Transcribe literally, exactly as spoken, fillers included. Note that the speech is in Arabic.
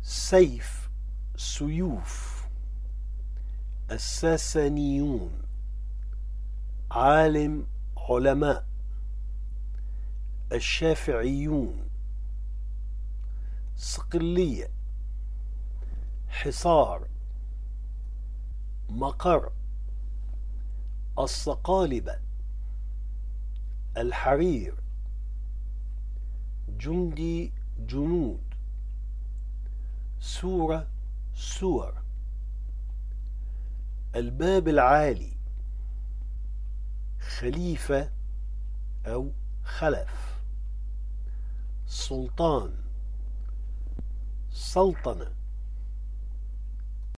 سيف سيوف. الساسانيون عالم علماء. الشافعيون صقلية. حصار مقر. الصقالبة الحرير. جندي جنود. سورة سور. الباب العالي خليفة أو خلف. سلطان سلطنة.